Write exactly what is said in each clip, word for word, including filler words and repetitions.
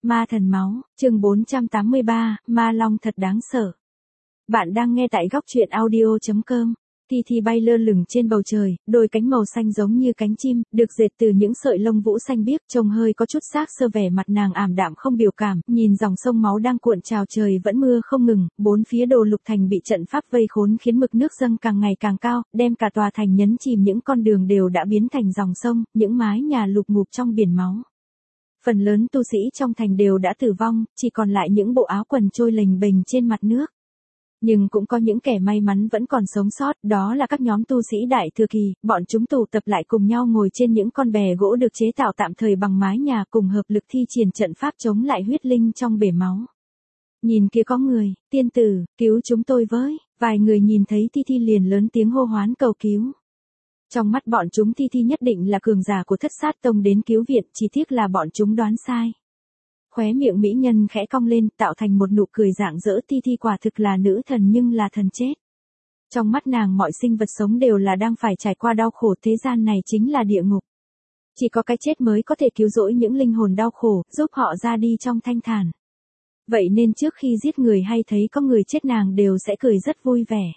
Ma thần máu, chương bốn trăm tám mươi ba, ma long thật đáng sợ. Bạn đang nghe tại góc truyện audio chấm com. Ti Thi bay lơ lửng trên bầu trời, đôi cánh màu xanh giống như cánh chim, được dệt từ những sợi lông vũ xanh biếc, trông hơi có chút xác sơ, vẻ mặt nàng ảm đạm không biểu cảm, nhìn dòng sông máu đang cuộn trào, trời vẫn mưa không ngừng, bốn phía Đồ Lục Thành bị trận pháp vây khốn khiến mực nước dâng càng ngày càng cao, đem cả tòa thành nhấn chìm, những con đường đều đã biến thành dòng sông, những mái nhà lụp ngụp trong biển máu. Phần lớn tu sĩ trong thành đều đã tử vong, chỉ còn lại những bộ áo quần trôi lềnh bềnh trên mặt nước. Nhưng cũng có những kẻ may mắn vẫn còn sống sót, đó là các nhóm tu sĩ đại thừa kỳ, bọn chúng tụ tập lại cùng nhau ngồi trên những con bè gỗ được chế tạo tạm thời bằng mái nhà, cùng hợp lực thi triển trận pháp chống lại huyết linh trong bể máu. Nhìn kia có người, tiên tử, cứu chúng tôi với, vài người nhìn thấy Ti Thi liền lớn tiếng hô hoán cầu cứu. Trong mắt bọn chúng Ti Thi nhất định là cường giả của Thất Sát Tông đến cứu viện, chỉ tiếc là bọn chúng đoán sai. Khóe miệng mỹ nhân khẽ cong lên, tạo thành một nụ cười rạng rỡ. Ti Thi quả thực là nữ thần nhưng là thần chết. Trong mắt nàng mọi sinh vật sống đều là đang phải trải qua đau khổ, thế gian này chính là địa ngục. Chỉ có cái chết mới có thể cứu rỗi những linh hồn đau khổ, giúp họ ra đi trong thanh thản. Vậy nên trước khi giết người hay thấy có người chết nàng đều sẽ cười rất vui vẻ.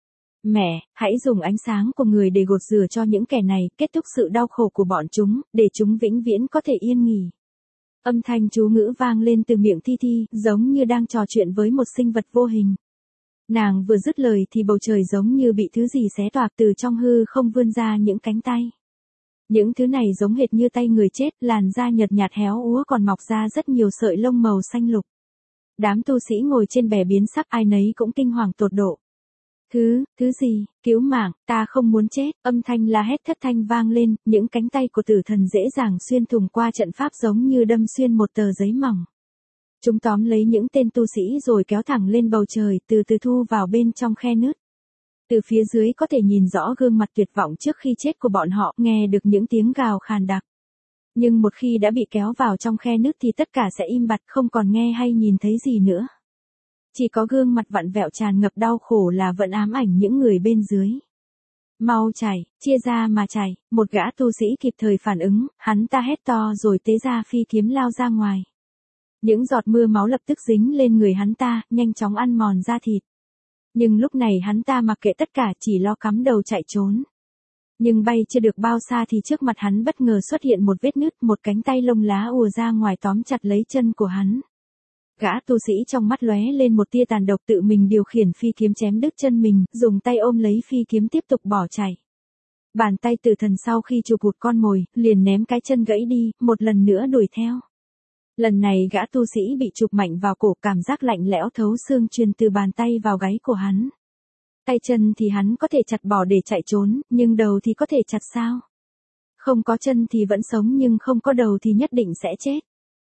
Mẹ, hãy dùng ánh sáng của người để gột rửa cho những kẻ này, kết thúc sự đau khổ của bọn chúng, để chúng vĩnh viễn có thể yên nghỉ. Âm thanh chú ngữ vang lên từ miệng Ti Thi, giống như đang trò chuyện với một sinh vật vô hình. Nàng vừa dứt lời thì bầu trời giống như bị thứ gì xé toạc, từ trong hư không vươn ra những cánh tay. Những thứ này giống hệt như tay người chết, làn da nhợt nhạt héo úa còn mọc ra rất nhiều sợi lông màu xanh lục. Đám tu sĩ ngồi trên bè biến sắc, ai nấy cũng kinh hoàng tột độ. Thứ, thứ gì, cứu mạng, ta không muốn chết, âm thanh la hét thất thanh vang lên, những cánh tay của tử thần dễ dàng xuyên thủng qua trận pháp giống như đâm xuyên một tờ giấy mỏng. Chúng tóm lấy những tên tu sĩ rồi kéo thẳng lên bầu trời, từ từ thu vào bên trong khe nứt. Từ phía dưới có thể nhìn rõ gương mặt tuyệt vọng trước khi chết của bọn họ, nghe được những tiếng gào khàn đặc. Nhưng một khi đã bị kéo vào trong khe nứt thì tất cả sẽ im bặt, không còn nghe hay nhìn thấy gì nữa. Chỉ có gương mặt vặn vẹo tràn ngập đau khổ là vẫn ám ảnh những người bên dưới. Mau chạy, chia ra mà chạy, một gã tu sĩ kịp thời phản ứng, hắn ta hét to rồi tế ra phi kiếm lao ra ngoài. Những giọt mưa máu lập tức dính lên người hắn ta, nhanh chóng ăn mòn da thịt. Nhưng lúc này hắn ta mặc kệ tất cả, chỉ lo cắm đầu chạy trốn. Nhưng bay chưa được bao xa thì trước mặt hắn bất ngờ xuất hiện một vết nứt, một cánh tay lông lá ùa ra ngoài tóm chặt lấy chân của hắn. Gã tu sĩ trong mắt lóe lên một tia tàn độc, tự mình điều khiển phi kiếm chém đứt chân mình, dùng tay ôm lấy phi kiếm tiếp tục bỏ chạy. Bàn tay tử thần sau khi chụp hụt con mồi, liền ném cái chân gãy đi, một lần nữa đuổi theo. Lần này gã tu sĩ bị chụp mạnh vào cổ, cảm giác lạnh lẽo thấu xương truyền từ bàn tay vào gáy của hắn. Tay chân thì hắn có thể chặt bỏ để chạy trốn, nhưng đầu thì có thể chặt sao? Không có chân thì vẫn sống nhưng không có đầu thì nhất định sẽ chết.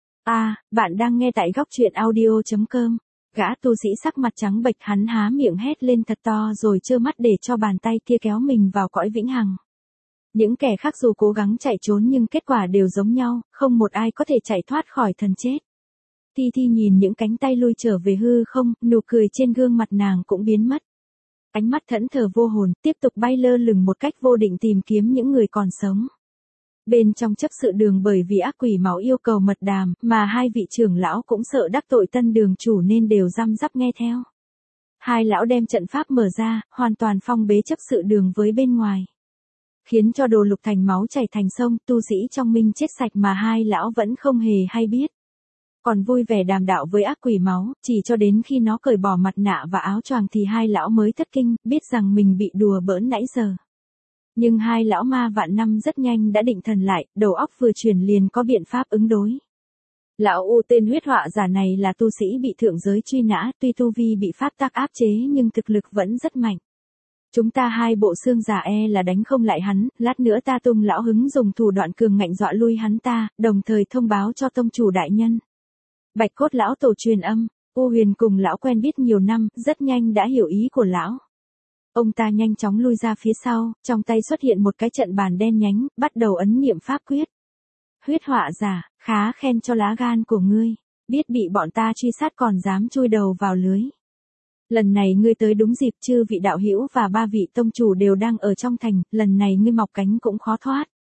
À, bạn đang nghe tại góc truyện audio chấm com. Gã tu sĩ sắc mặt trắng bệch, hắn há miệng hét lên thật to rồi trơ mắt để cho bàn tay kia kéo mình vào cõi vĩnh hằng. Những kẻ khác dù cố gắng chạy trốn nhưng kết quả đều giống nhau, không một ai có thể chạy thoát khỏi thần chết. Ti Thi nhìn những cánh tay lui trở về hư không, nụ cười trên gương mặt nàng cũng biến mất. Ánh mắt thẫn thờ vô hồn, tiếp tục bay lơ lửng một cách vô định tìm kiếm những người còn sống. Bên trong chấp sự đường bởi vì ác quỷ máu yêu cầu mật đàm, mà hai vị trưởng lão cũng sợ đắc tội tân đường chủ nên đều răm rắp nghe theo. Hai lão đem trận pháp mở ra, hoàn toàn phong bế chấp sự đường với bên ngoài. Khiến cho Đồ Lục Thành máu chảy thành sông, tu sĩ trong minh chết sạch mà hai lão vẫn không hề hay biết. Còn vui vẻ đàm đạo với ác quỷ máu, chỉ cho đến khi nó cởi bỏ mặt nạ và áo choàng thì hai lão mới thất kinh, biết rằng mình bị đùa bỡn nãy giờ. Nhưng hai lão ma vạn năm rất nhanh đã định thần lại, đầu óc vừa chuyển liền có biện pháp ứng đối. Lão U tên huyết họa giả này là tu sĩ bị thượng giới truy nã, tuy tu vi bị pháp tắc áp chế nhưng thực lực vẫn rất mạnh. Chúng ta hai bộ xương giả e là đánh không lại hắn, lát nữa ta tung lão hứng dùng thủ đoạn cường ngạnh dọa lui hắn ta, đồng thời thông báo cho tông chủ đại nhân. Bạch cốt lão tổ truyền âm, U Huyền cùng lão quen biết nhiều năm, rất nhanh đã hiểu ý của lão. Ông ta nhanh chóng lui ra phía sau, trong tay xuất hiện một cái trận bàn đen nhánh, bắt đầu ấn niệm pháp quyết. Huyết họa giả, khá khen cho lá gan của ngươi, biết bị bọn ta truy sát còn dám chui đầu vào lưới. Lần này ngươi tới đúng dịp, chư vị đạo hữu và ba vị tông chủ đều đang ở trong thành, lần này ngươi mọc cánh cũng khó thoát.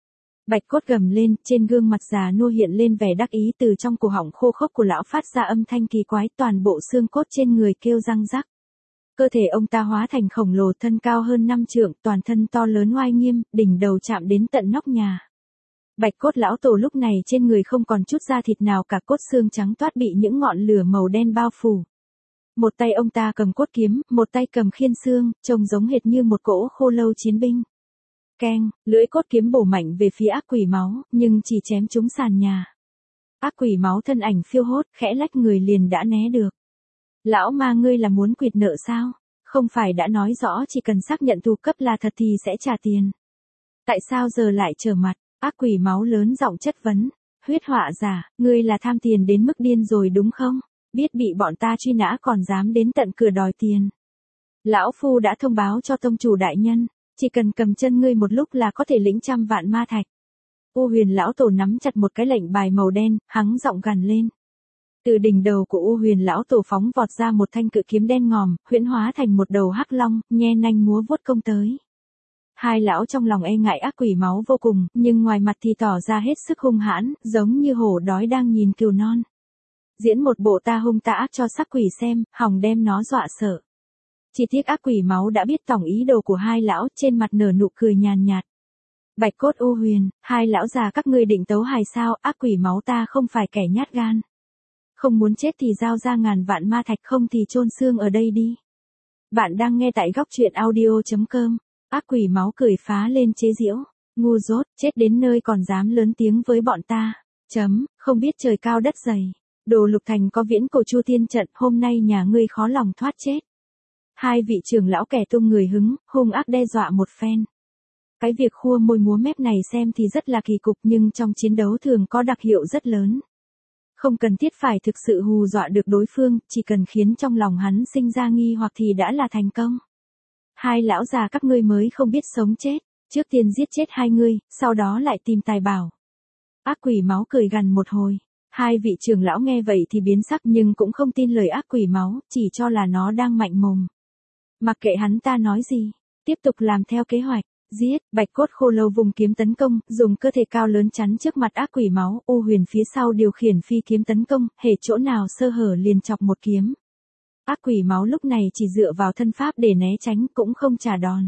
Bạch cốt gầm lên, trên gương mặt già nua hiện lên vẻ đắc ý, từ trong cổ họng khô khốc của lão phát ra âm thanh kỳ quái, toàn bộ xương cốt trên người kêu răng rắc. Cơ thể ông ta hóa thành khổng lồ, thân cao hơn năm trượng, toàn thân to lớn oai nghiêm, đỉnh đầu chạm đến tận nóc nhà. Bạch cốt lão tổ lúc này trên người không còn chút da thịt nào cả, cốt xương trắng toát bị những ngọn lửa màu đen bao phủ. Một tay ông ta cầm cốt kiếm, một tay cầm khiên xương, trông giống hệt như một cỗ khô lâu chiến binh. Keng, lưỡi cốt kiếm bổ mạnh về phía ác quỷ máu, nhưng chỉ chém trúng sàn nhà. Ác quỷ máu thân ảnh phiêu hốt, khẽ lách người liền đã né được. Lão ma, ngươi là muốn quỵt nợ sao? Không phải đã nói rõ chỉ cần xác nhận thù cấp là thật thì sẽ trả tiền. Tại sao giờ lại trở mặt? Ác quỷ máu lớn giọng chất vấn. Huyết họa giả, ngươi là tham tiền đến mức điên rồi đúng không? Biết bị bọn ta truy nã còn dám đến tận cửa đòi tiền. Lão phu đã thông báo cho tông chủ đại nhân, chỉ cần cầm chân ngươi một lúc là có thể lĩnh trăm vạn ma thạch. U Huyền lão tổ nắm chặt một cái lệnh bài màu đen, hắng giọng gằn lên. Từ đỉnh đầu của U Huyền lão tổ phóng vọt ra một thanh cự kiếm đen ngòm, huyễn hóa thành một đầu hắc long, nhe nanh múa vuốt công tới. Hai lão trong lòng e ngại ác quỷ máu vô cùng, nhưng ngoài mặt thì tỏ ra hết sức hung hãn, giống như hổ đói đang nhìn cừu non. Diễn một bộ ta hung ta ác cho sắc quỷ xem, hòng đem nó dọa sợ. Chỉ tiếc ác quỷ máu đã biết tổng ý đồ của hai lão, trên mặt nở nụ cười nhàn nhạt. Bạch cốt U Huyền, hai lão già các ngươi định tấu hài sao? Ác quỷ máu ta không phải kẻ nhát gan. Không muốn chết thì giao ra ngàn vạn ma thạch, không thì chôn xương ở đây đi. Bạn đang nghe tại góc truyện audio chấm com. Ác quỷ máu cười phá lên chế giễu. Ngu dốt, chết đến nơi còn dám lớn tiếng với bọn ta. Chấm, không biết trời cao đất dày. Đồ Lục Thành có viễn cổ chu tiên trận, hôm nay nhà ngươi khó lòng thoát chết. Hai vị trưởng lão kẻ tung người hứng, hung ác đe dọa một phen. Cái việc khua môi múa mép này xem thì rất là kỳ cục, nhưng trong chiến đấu thường có đặc hiệu rất lớn. Không cần thiết phải thực sự hù dọa được đối phương, chỉ cần khiến trong lòng hắn sinh ra nghi hoặc thì đã là thành công. Hai lão già các ngươi mới không biết sống chết, trước tiên giết chết hai ngươi, sau đó lại tìm tài bảo. Ác quỷ máu cười gằn một hồi. Hai vị trưởng lão nghe vậy thì biến sắc nhưng cũng không tin lời ác quỷ máu, chỉ cho là nó đang mạnh mồm. Mặc kệ hắn ta nói gì, tiếp tục làm theo kế hoạch. Giết, Bạch cốt khô lâu vùng kiếm tấn công, dùng cơ thể cao lớn chắn trước mặt ác quỷ máu, U Huyền phía sau điều khiển phi kiếm tấn công, hễ chỗ nào sơ hở liền chọc một kiếm. Ác quỷ máu lúc này chỉ dựa vào thân pháp để né tránh, cũng không trả đòn.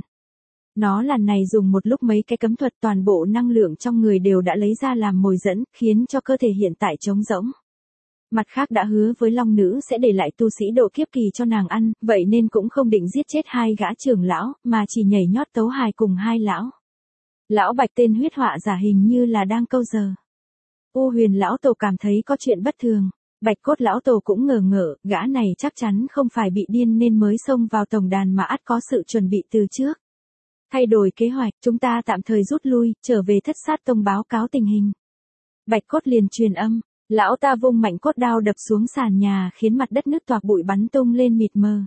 Nó lần này dùng một lúc mấy cái cấm thuật, toàn bộ năng lượng trong người đều đã lấy ra làm mồi dẫn, khiến cho cơ thể hiện tại trống rỗng. Mặt khác đã hứa với Long Nữ sẽ để lại tu sĩ độ kiếp kỳ cho nàng ăn, vậy nên cũng không định giết chết hai gã trưởng lão, mà chỉ nhảy nhót tấu hài cùng hai lão. Lão Bạch tên huyết họa giả hình như là đang câu giờ. U Huyền lão tổ cảm thấy có chuyện bất thường. Bạch cốt lão tổ cũng ngờ ngợ, gã này chắc chắn không phải bị điên nên mới xông vào tổng đàn mà ắt có sự chuẩn bị từ trước. Thay đổi kế hoạch, chúng ta tạm thời rút lui, trở về Thất Sát Tông báo cáo tình hình. Bạch cốt liền truyền âm, lão ta vung mạnh cốt đao đập xuống sàn nhà khiến mặt đất nứt toạc, bụi bắn tung lên mịt mờ.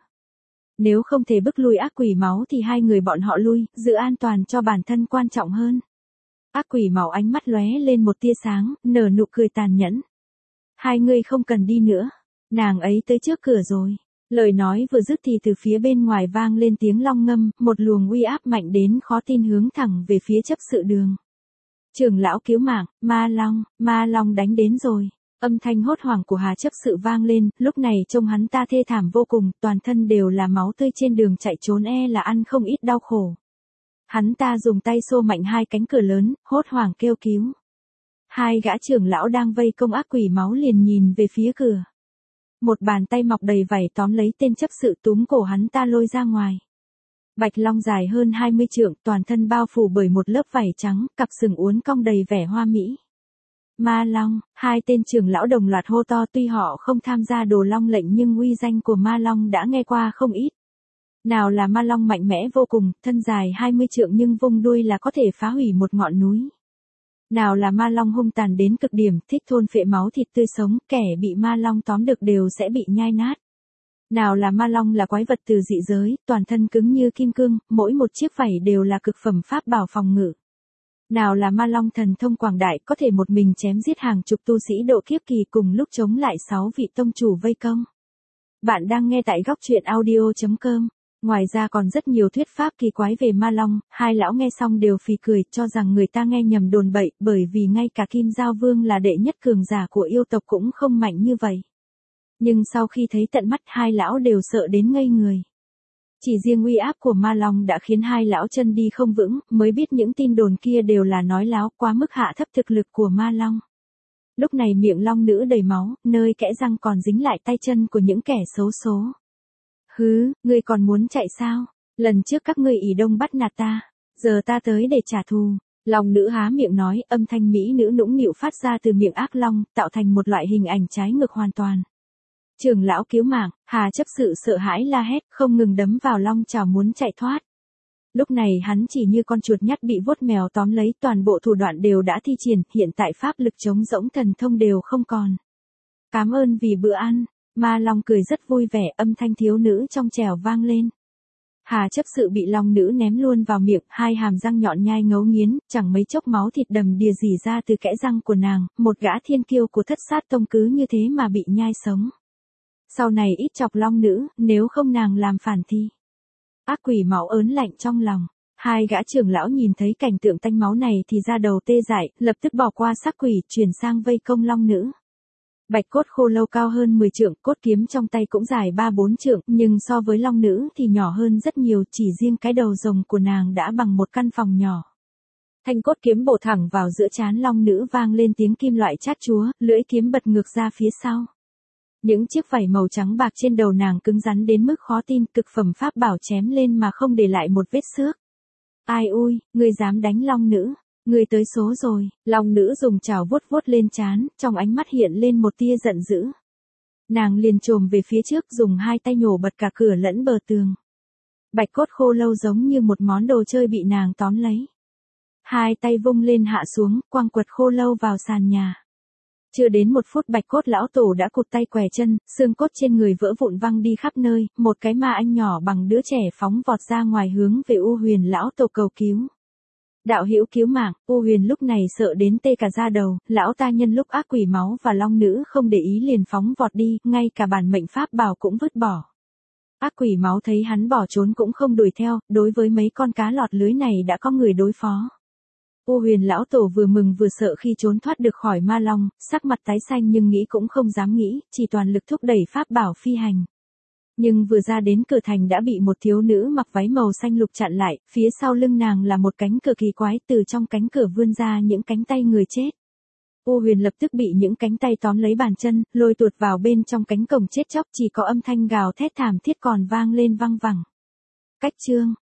Nếu không thể bức lui ác quỷ máu thì hai người bọn họ lui, giữ an toàn cho bản thân quan trọng hơn. Ác quỷ máu ánh mắt lóe lên một tia sáng, nở nụ cười tàn nhẫn. Hai người không cần đi nữa, nàng ấy tới trước cửa rồi. Lời nói vừa dứt thì từ phía bên ngoài vang lên tiếng long ngâm, một luồng uy áp mạnh đến khó tin hướng thẳng về phía chấp sự đường. Trưởng lão cứu mạng, ma long, ma long đánh đến rồi. Âm thanh hốt hoảng của Hà chấp sự vang lên, lúc này trông hắn ta thê thảm vô cùng, toàn thân đều là máu tươi, trên đường chạy trốn e là ăn không ít đau khổ. Hắn ta dùng tay xô mạnh hai cánh cửa lớn, hốt hoảng kêu cứu. Hai gã trưởng lão đang vây công ác quỷ máu liền nhìn về phía cửa. Một bàn tay mọc đầy vảy tóm lấy tên chấp sự, túm cổ hắn ta lôi ra ngoài. Bạch long dài hơn hai mươi trượng, toàn thân bao phủ bởi một lớp vảy trắng, cặp sừng uốn cong đầy vẻ hoa mỹ. Ma long, hai tên trưởng lão đồng loạt hô to, tuy họ không tham gia đồ long lệnh nhưng uy danh của ma long đã nghe qua không ít. Nào là ma long mạnh mẽ vô cùng, thân dài hai mươi trượng nhưng vung đuôi là có thể phá hủy một ngọn núi. Nào là ma long hung tàn đến cực điểm, thích thôn phệ máu thịt tươi sống, kẻ bị ma long tóm được đều sẽ bị nhai nát. Nào là ma long là quái vật từ dị giới, toàn thân cứng như kim cương, mỗi một chiếc vảy đều là cực phẩm pháp bảo phòng ngự. Nào là ma long thần thông quảng đại, có thể một mình chém giết hàng chục tu sĩ độ kiếp kỳ, cùng lúc chống lại sáu vị tông chủ vây công. Bạn đang nghe tại góc truyện audio chấm com. Ngoài ra còn rất nhiều thuyết pháp kỳ quái về ma long, hai lão nghe xong đều phì cười, cho rằng người ta nghe nhầm đồn bậy, bởi vì ngay cả Kim Giao Vương là đệ nhất cường giả của yêu tộc cũng không mạnh như vậy. Nhưng sau khi thấy tận mắt hai lão đều sợ đến ngây người. Chỉ riêng uy áp của ma long đã khiến hai lão chân đi không vững, mới biết những tin đồn kia đều là nói láo, quá mức hạ thấp thực lực của ma long. Lúc này miệng long nữ đầy máu, nơi kẽ răng còn dính lại tay chân của những kẻ xấu số. Hứ, ngươi còn muốn chạy sao? Lần trước các ngươi ỷ đông bắt nạt ta, giờ ta tới để trả thù. Long nữ há miệng nói, âm thanh mỹ nữ nũng nịu phát ra từ miệng ác long, tạo thành một loại hình ảnh trái ngược hoàn toàn. Trưởng lão cứu mạng, Hà chấp sự sợ hãi la hét, không ngừng đấm vào long chảo muốn chạy thoát. Lúc này hắn chỉ như con chuột nhắt bị vuốt mèo tóm lấy, toàn bộ thủ đoạn đều đã thi triển, hiện tại pháp lực chống rỗng thần thông đều không còn. Cảm ơn vì bữa ăn. Ma long cười rất vui vẻ, âm thanh thiếu nữ trong trẻo vang lên. Hà chấp sự bị long nữ ném luôn vào miệng, hai hàm răng nhọn nhai ngấu nghiến, chẳng mấy chốc máu thịt đầm đìa rỉ ra từ kẽ răng của nàng, một gã thiên kiêu của Thất Sát Tông cứ như thế mà bị nhai sống. Sau này ít chọc long nữ, nếu không nàng làm phản thì. Ác quỷ máu ớn lạnh trong lòng. Hai gã trưởng lão nhìn thấy cảnh tượng tanh máu này thì ra đầu tê dại, lập tức bỏ qua xác quỷ, chuyển sang vây công long nữ. Bạch cốt khô lâu cao hơn mười trượng, cốt kiếm trong tay cũng dài ba bốn trượng, nhưng so với long nữ thì nhỏ hơn rất nhiều, chỉ riêng cái đầu rồng của nàng đã bằng một căn phòng nhỏ. Thanh cốt kiếm bổ thẳng vào giữa trán long nữ, vang lên tiếng kim loại chát chúa, lưỡi kiếm bật ngược ra phía sau. Những chiếc vảy màu trắng bạc trên đầu nàng cứng rắn đến mức khó tin, cực phẩm pháp bảo chém lên mà không để lại một vết xước. Ai ui, ngươi dám đánh long nữ, ngươi tới số rồi. Long nữ dùng chảo vuốt vuốt lên trán, trong ánh mắt hiện lên một tia giận dữ. Nàng liền chồm về phía trước, dùng hai tay nhổ bật cả cửa lẫn bờ tường. Bạch cốt khô lâu giống như một món đồ chơi bị nàng tóm lấy. Hai tay vung lên hạ xuống, quăng quật khô lâu vào sàn nhà. Chưa đến một phút bạch cốt lão tổ đã cụt tay què chân, xương cốt trên người vỡ vụn văng đi khắp nơi, một cái ma anh nhỏ bằng đứa trẻ phóng vọt ra ngoài hướng về U Huyền lão tổ cầu cứu. Đạo hữu cứu mạng. U Huyền lúc này sợ đến tê cả da đầu, lão ta nhân lúc ác quỷ máu và long nữ không để ý liền phóng vọt đi, ngay cả bản mệnh pháp bảo cũng vứt bỏ. Ác quỷ máu thấy hắn bỏ trốn cũng không đuổi theo, đối với mấy con cá lọt lưới này đã có người đối phó. U Huyền lão tổ vừa mừng vừa sợ khi trốn thoát được khỏi ma long, sắc mặt tái xanh nhưng nghĩ cũng không dám nghĩ, chỉ toàn lực thúc đẩy pháp bảo phi hành. Nhưng vừa ra đến cửa thành đã bị một thiếu nữ mặc váy màu xanh lục chặn lại, phía sau lưng nàng là một cánh cửa kỳ quái, từ trong cánh cửa vươn ra những cánh tay người chết. U Huyền lập tức bị những cánh tay tóm lấy bàn chân, lôi tuột vào bên trong cánh cổng chết chóc, chỉ có âm thanh gào thét thảm thiết còn vang lên văng vẳng. Cách chương